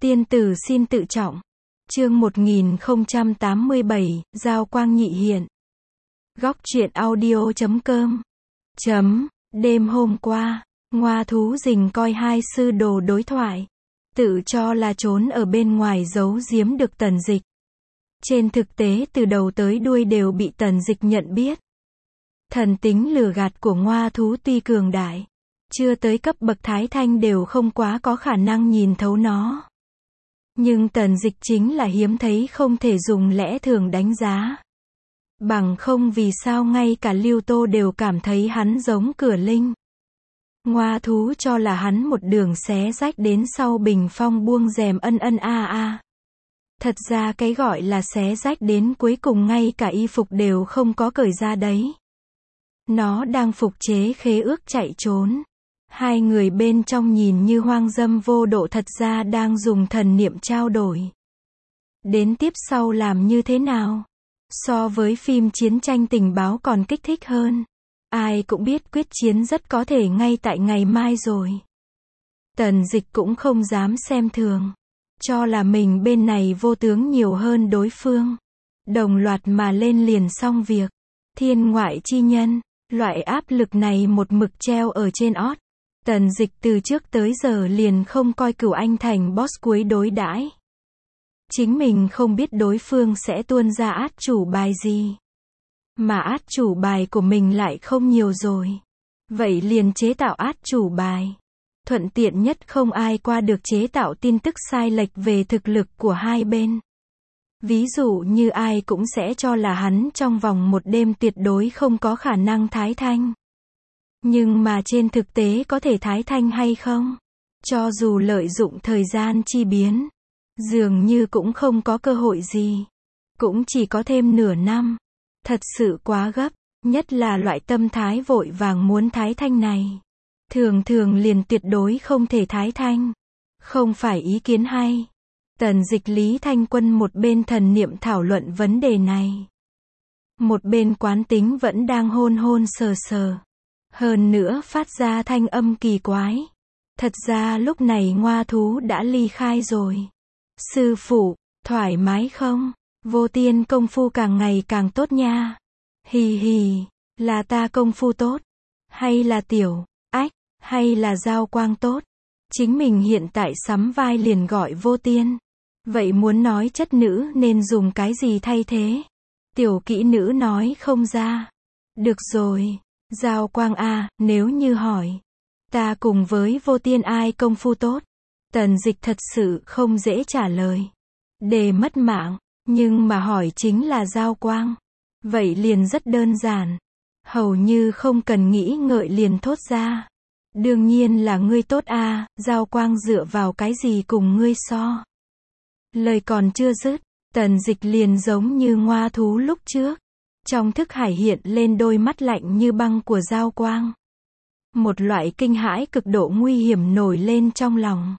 Tiên tử xin tự trọng. Chương 1087, Giao quang nhị hiện. Góc truyện audio.com. Đêm hôm qua, Ngoa Thú Rình coi hai sư đồ đối thoại. Tự cho là trốn ở bên ngoài giấu giếm được Tần Dịch. Trên thực tế từ đầu tới đuôi đều bị Tần Dịch nhận biết. Thần tính lừa gạt của Ngoa Thú tuy cường đại, chưa tới cấp bậc Thái Thanh đều không quá có khả năng nhìn thấu nó. Nhưng Tần Dịch chính là hiếm thấy không thể dùng lẽ thường đánh giá. Bằng không vì sao ngay cả Lưu Tô đều cảm thấy hắn giống Cửa Linh. Ngoa Thú cho là hắn một đường xé rách đến sau bình phong buông rèm a. Thật ra cái gọi là xé rách đến cuối cùng ngay cả y phục đều không có cởi ra đấy. Nó đang phục chế khế ước chạy trốn. Hai người bên trong nhìn như hoang dâm vô độ, thật ra đang dùng thần niệm trao đổi. Đến tiếp sau làm như thế nào? So với phim chiến tranh tình báo còn kích thích hơn. Ai cũng biết quyết chiến rất có thể ngay tại ngày mai rồi. Tần Dịch cũng không dám xem thường. Cho là mình bên này vô tướng nhiều hơn đối phương. Đồng loạt mà lên liền xong việc. Thiên ngoại chi nhân. Loại áp lực này một mực treo ở trên ót. Tần Dịch từ trước tới giờ liền không coi Cửu Anh thành boss cuối đối đãi. Chính mình không biết đối phương sẽ tuôn ra át chủ bài gì. Mà át chủ bài của mình lại không nhiều rồi. Vậy liền chế tạo át chủ bài. Thuận tiện nhất không ai qua được chế tạo tin tức sai lệch về thực lực của hai bên. Ví dụ như ai cũng sẽ cho là hắn trong vòng một đêm tuyệt đối không có khả năng Thái Thanh. Nhưng mà trên thực tế có thể Thái Thanh hay không? Cho dù lợi dụng thời gian chi biến, dường như cũng không có cơ hội gì. Cũng chỉ có thêm nửa năm. Thật sự quá gấp, nhất là loại tâm thái vội vàng muốn Thái Thanh này. Thường thường liền tuyệt đối không thể Thái Thanh. Không phải ý kiến hay. Tần Dịch Lý Thanh Quân một bên thần niệm thảo luận vấn đề này. Một bên quán tính vẫn đang hôn hôn sờ sờ. Hơn nữa phát ra thanh âm kỳ quái. Thật ra lúc này Ngoa Thú đã ly khai rồi. Sư phụ, thoải mái không? Vô Tiên công phu càng ngày càng tốt nha. Hì hì, là ta công phu tốt? Hay là Tiểu Ách, hay là Giao quang tốt? Chính mình hiện tại sắm vai liền gọi Vô Tiên. Vậy muốn nói chất nữ nên dùng cái gì thay thế? Tiểu kỹ nữ nói không ra. Được rồi, Giao quang a, nếu như hỏi, ta cùng với Vô Tiên ai công phu tốt? Tần Dịch thật sự không dễ trả lời. Để mất mạng, nhưng mà hỏi chính là Giao quang. Vậy liền rất đơn giản. Hầu như không cần nghĩ ngợi liền thốt ra. Đương nhiên là ngươi tốt a, Giao quang dựa vào cái gì cùng ngươi so? Lời còn chưa dứt, Tần Dịch liền giống như Ngoa Thú lúc trước. Trong thức hải hiện lên đôi mắt lạnh như băng của Giao quang. Một loại kinh hãi cực độ nguy hiểm nổi lên trong lòng.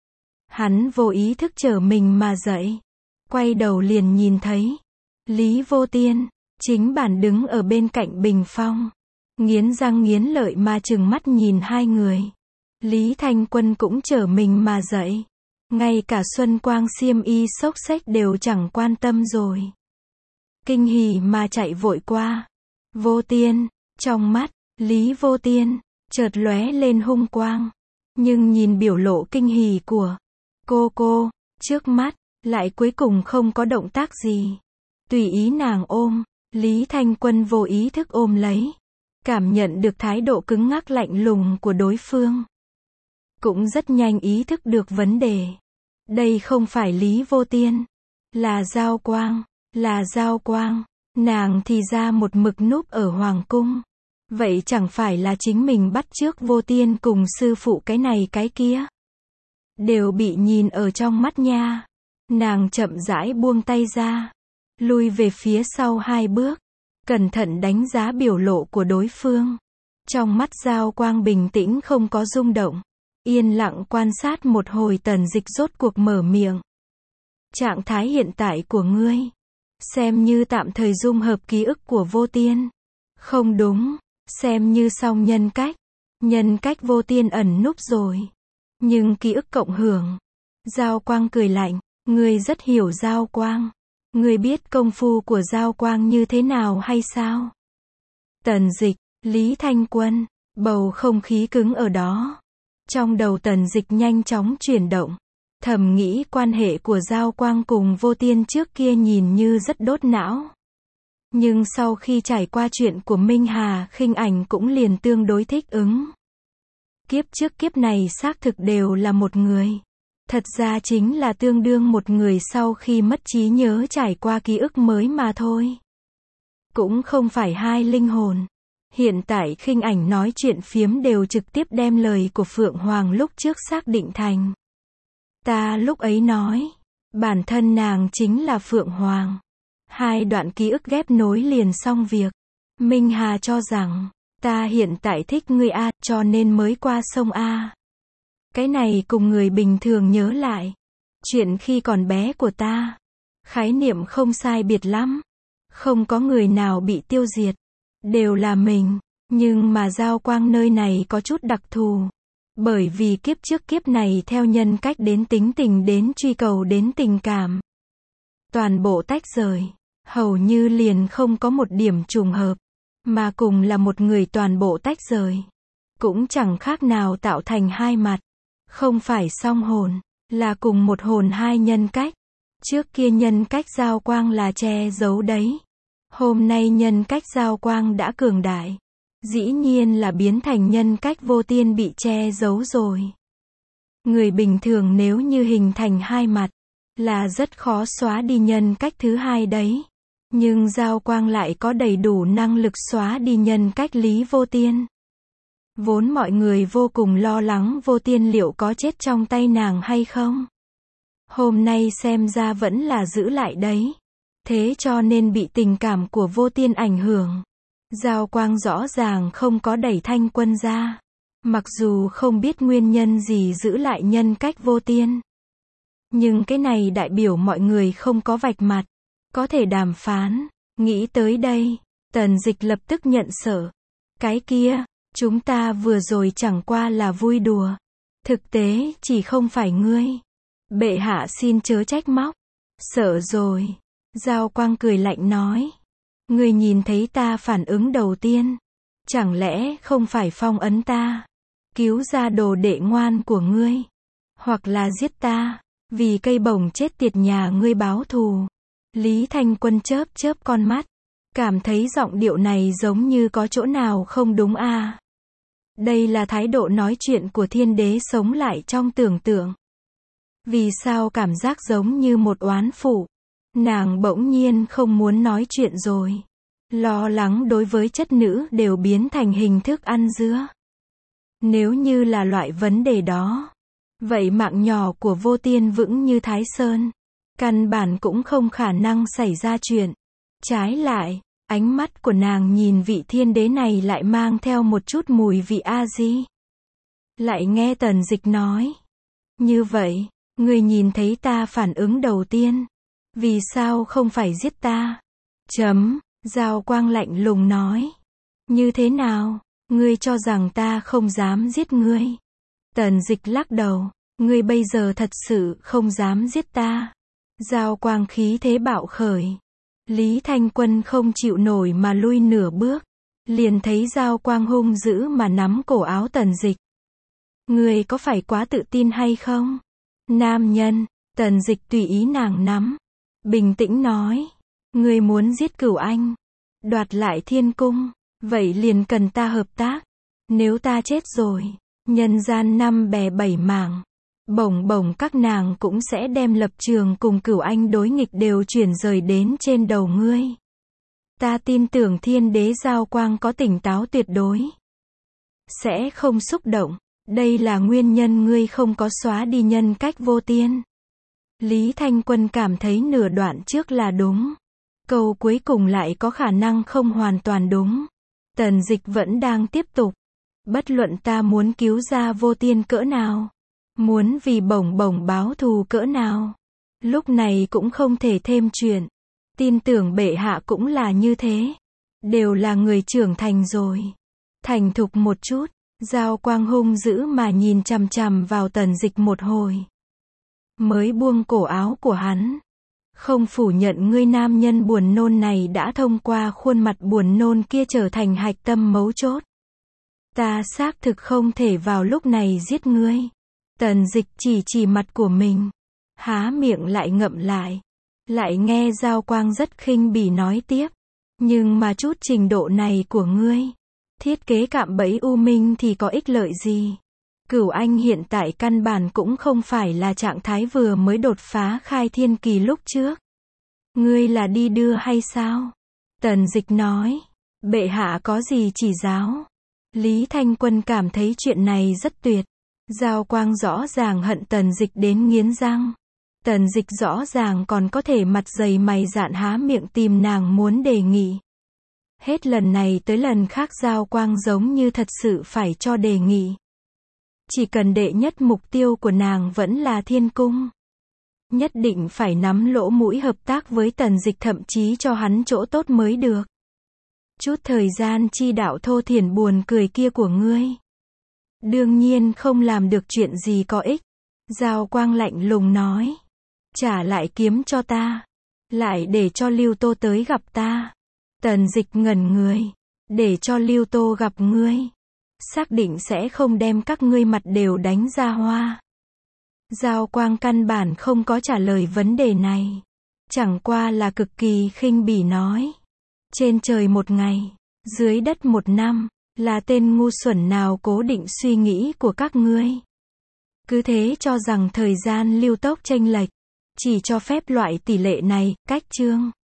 Hắn vô ý thức trở mình mà dậy. Quay đầu liền nhìn thấy Lý Vô Tiên, chính bản đứng ở bên cạnh bình phong. Nghiến răng nghiến lợi mà trừng mắt nhìn hai người. Lý Thanh Quân cũng trở mình mà dậy. Ngay cả Xuân Quang xiêm y xốc xếch đều chẳng quan tâm rồi. Kinh hỉ mà chạy vội qua. Vô Tiên, trong mắt, Lý Vô Tiên, chợt lóe lên hung quang. Nhưng nhìn biểu lộ kinh hỉ của cô, trước mắt, lại cuối cùng không có động tác gì. Tùy ý nàng ôm, Lý Thanh Quân vô ý thức ôm lấy. Cảm nhận được thái độ cứng ngắc lạnh lùng của đối phương. Cũng rất nhanh ý thức được vấn đề. Đây không phải Lý Vô Tiên. Là Giao quang. Là Giao quang. Nàng thì ra một mực núp ở Hoàng cung. Vậy chẳng phải là chính mình bắt chước Vô Tiên cùng sư phụ cái này cái kia. Đều bị nhìn ở trong mắt nha. Nàng chậm rãi buông tay ra. Lui về phía sau hai bước. Cẩn thận đánh giá biểu lộ của đối phương. Trong mắt Giao quang bình tĩnh không có rung động. Yên lặng quan sát một hồi Tần Dịch rốt cuộc mở miệng. Trạng thái hiện tại của ngươi. Xem như tạm thời dung hợp ký ức của Vô Tiên. Không đúng. Xem như xong nhân cách. Nhân cách Vô Tiên ẩn núp rồi. Nhưng ký ức cộng hưởng. Giao Quang cười lạnh, ngươi rất hiểu Giao Quang. Ngươi biết công phu của Giao Quang như thế nào hay sao? Tần Dịch, Lý Thanh Quân, bầu không khí cứng ở đó. Trong đầu Tần Dịch nhanh chóng chuyển động. Thầm nghĩ quan hệ của Giao Quang cùng Vô Tiên trước kia nhìn như rất đốt não. Nhưng sau khi trải qua chuyện của Minh Hà, Khinh Ảnh cũng liền tương đối thích ứng. Kiếp trước kiếp này xác thực đều là một người. Thật ra chính là tương đương một người sau khi mất trí nhớ trải qua ký ức mới mà thôi. Cũng không phải hai linh hồn. Hiện tại Khinh Ảnh nói chuyện phiếm đều trực tiếp đem lời của Phượng Hoàng lúc trước xác định thành. Ta lúc ấy nói, bản thân nàng chính là Phượng Hoàng. Hai đoạn ký ức ghép nối liền xong việc. Minh Hà cho rằng, ta hiện tại thích ngươi A, cho nên mới qua sông A. Cái này cùng người bình thường nhớ lại. Chuyện khi còn bé của ta. Khái niệm không sai biệt lắm. Không có người nào bị tiêu diệt. Đều là mình. Nhưng mà Giao Quang nơi này có chút đặc thù. Bởi vì kiếp trước kiếp này theo nhân cách đến tính tình đến truy cầu đến tình cảm. Toàn bộ tách rời. Hầu như liền không có một điểm trùng hợp. Mà cùng là một người toàn bộ tách rời. Cũng chẳng khác nào tạo thành hai mặt. Không phải song hồn. Là cùng một hồn hai nhân cách. Trước kia nhân cách Giao Quang là che giấu đấy. Hôm nay nhân cách Giao Quang đã cường đại. Dĩ nhiên là biến thành nhân cách Vô Tiên bị che giấu rồi. Người bình thường nếu như hình thành hai mặt, là rất khó xóa đi nhân cách thứ hai đấy. Nhưng Giao Quang lại có đầy đủ năng lực xóa đi nhân cách Lý Vô Tiên. Vốn mọi người vô cùng lo lắng Vô Tiên liệu có chết trong tay nàng hay không. Hôm nay xem ra vẫn là giữ lại đấy. Thế cho nên bị tình cảm của Vô Tiên ảnh hưởng. Giao Quang rõ ràng không có đẩy Thanh Quân ra. Mặc dù không biết nguyên nhân gì giữ lại nhân cách Vô Tiên. Nhưng cái này đại biểu mọi người không có vạch mặt. Có thể đàm phán. Nghĩ tới đây, Tần Dịch lập tức nhận sợ. Cái kia, chúng ta vừa rồi chẳng qua là vui đùa. Thực tế, chỉ không phải ngươi. Bệ hạ xin chớ trách móc. Sợ rồi. Giao Quang cười lạnh nói. Ngươi nhìn thấy ta phản ứng đầu tiên. Chẳng lẽ không phải phong ấn ta. Cứu ra đồ đệ ngoan của ngươi. Hoặc là giết ta. Vì cây bổng chết tiệt nhà ngươi báo thù. Lý Thanh Quân chớp chớp con mắt. Cảm thấy giọng điệu này giống như có chỗ nào không đúng a. Đây là thái độ nói chuyện của thiên đế sống lại trong tưởng tượng. Vì sao cảm giác giống như một oán phụ. Nàng bỗng nhiên không muốn nói chuyện rồi. Lo lắng đối với chất nữ đều biến thành hình thức ăn dứa. Nếu như là loại vấn đề đó. Vậy mạng nhỏ của Vô Tiên vững như Thái Sơn. Căn bản cũng không khả năng xảy ra chuyện. Trái lại, ánh mắt của nàng nhìn vị thiên đế này lại mang theo một chút mùi vị A-di. Lại nghe Tần Dịch nói. Như vậy, ngươi nhìn thấy ta phản ứng đầu tiên. Vì sao không phải giết ta? Giao Quang lạnh lùng nói. Như thế nào? Ngươi cho rằng ta không dám giết ngươi? Tần Dịch lắc đầu. Ngươi bây giờ thật sự không dám giết ta. Giao Quang khí thế bạo khởi. Lý Thanh Quân không chịu nổi mà lui nửa bước. Liền thấy Giao Quang hung dữ mà nắm cổ áo Tần Dịch. Ngươi có phải quá tự tin hay không? Nam nhân. Tần Dịch tùy ý nàng nắm. Bình tĩnh nói. Ngươi muốn giết Cửu Anh. Đoạt lại thiên cung. Vậy liền cần ta hợp tác. Nếu ta chết rồi. Nhân gian năm bè bảy mảng. Bổng các nàng cũng sẽ đem lập trường cùng Cửu Anh đối nghịch đều chuyển rời đến trên đầu ngươi. Ta tin tưởng thiên đế Giao Quang có tỉnh táo tuyệt đối. Sẽ không xúc động. Đây là nguyên nhân ngươi không có xóa đi nhân cách Vô Tiên. Lý Thanh Quân cảm thấy nửa đoạn trước là đúng. Câu cuối cùng lại có khả năng không hoàn toàn đúng. Tần Dịch vẫn đang tiếp tục. Bất luận ta muốn cứu ra Vô Tiên cỡ nào. Muốn vì bổng báo thù cỡ nào. Lúc này cũng không thể thêm chuyện. Tin tưởng bệ hạ cũng là như thế. Đều là người trưởng thành rồi. Thành thục một chút. Giao Quang hung dữ mà nhìn chằm chằm vào Tần Dịch một hồi. mới buông cổ áo của hắn. Không phủ nhận ngươi nam nhân buồn nôn này đã thông qua khuôn mặt buồn nôn kia trở thành hạch tâm mấu chốt. Ta xác thực không thể vào lúc này giết ngươi. Tần Dịch chỉ mặt của mình. Há miệng lại ngậm lại. Lại nghe Giao Quang rất khinh bỉ nói tiếp. Nhưng mà chút trình độ này của ngươi, thiết kế cạm bẫy U Minh thì có ích lợi gì? Cửu Anh hiện tại căn bản cũng không phải là trạng thái vừa mới đột phá khai thiên kỳ lúc trước. Ngươi là đi đưa hay sao? Tần Dịch nói. Bệ hạ có gì chỉ giáo? Lý Thanh Quân cảm thấy chuyện này rất tuyệt. Giao Quang rõ ràng hận Tần Dịch đến nghiến răng. Tần Dịch rõ ràng còn có thể mặt dày mày dạn há miệng tìm nàng muốn đề nghị. Hết lần này tới lần khác Giao Quang giống như thật sự phải cho đề nghị. Chỉ cần đệ nhất mục tiêu của nàng vẫn là thiên cung. Nhất định phải nắm lỗ mũi hợp tác với Tần Dịch, thậm chí cho hắn chỗ tốt mới được. Chút thời gian chi đạo thô thiển buồn cười kia của ngươi, đương nhiên không làm được chuyện gì có ích. Giao Quang lạnh lùng nói. Trả lại kiếm cho ta. Lại để cho Lưu Tô tới gặp ta. Tần Dịch ngẩn người. Để cho Lưu Tô gặp ngươi. Xác định sẽ không đem các ngươi mặt đều đánh ra hoa. Giao Quang căn bản không có trả lời vấn đề này. Chẳng qua là cực kỳ khinh bỉ nói. Trên trời một ngày, dưới đất một năm, là tên ngu xuẩn nào cố định suy nghĩ của các ngươi. Cứ thế cho rằng thời gian lưu tốc chênh lệch, chỉ cho phép loại tỷ lệ này, cách chương.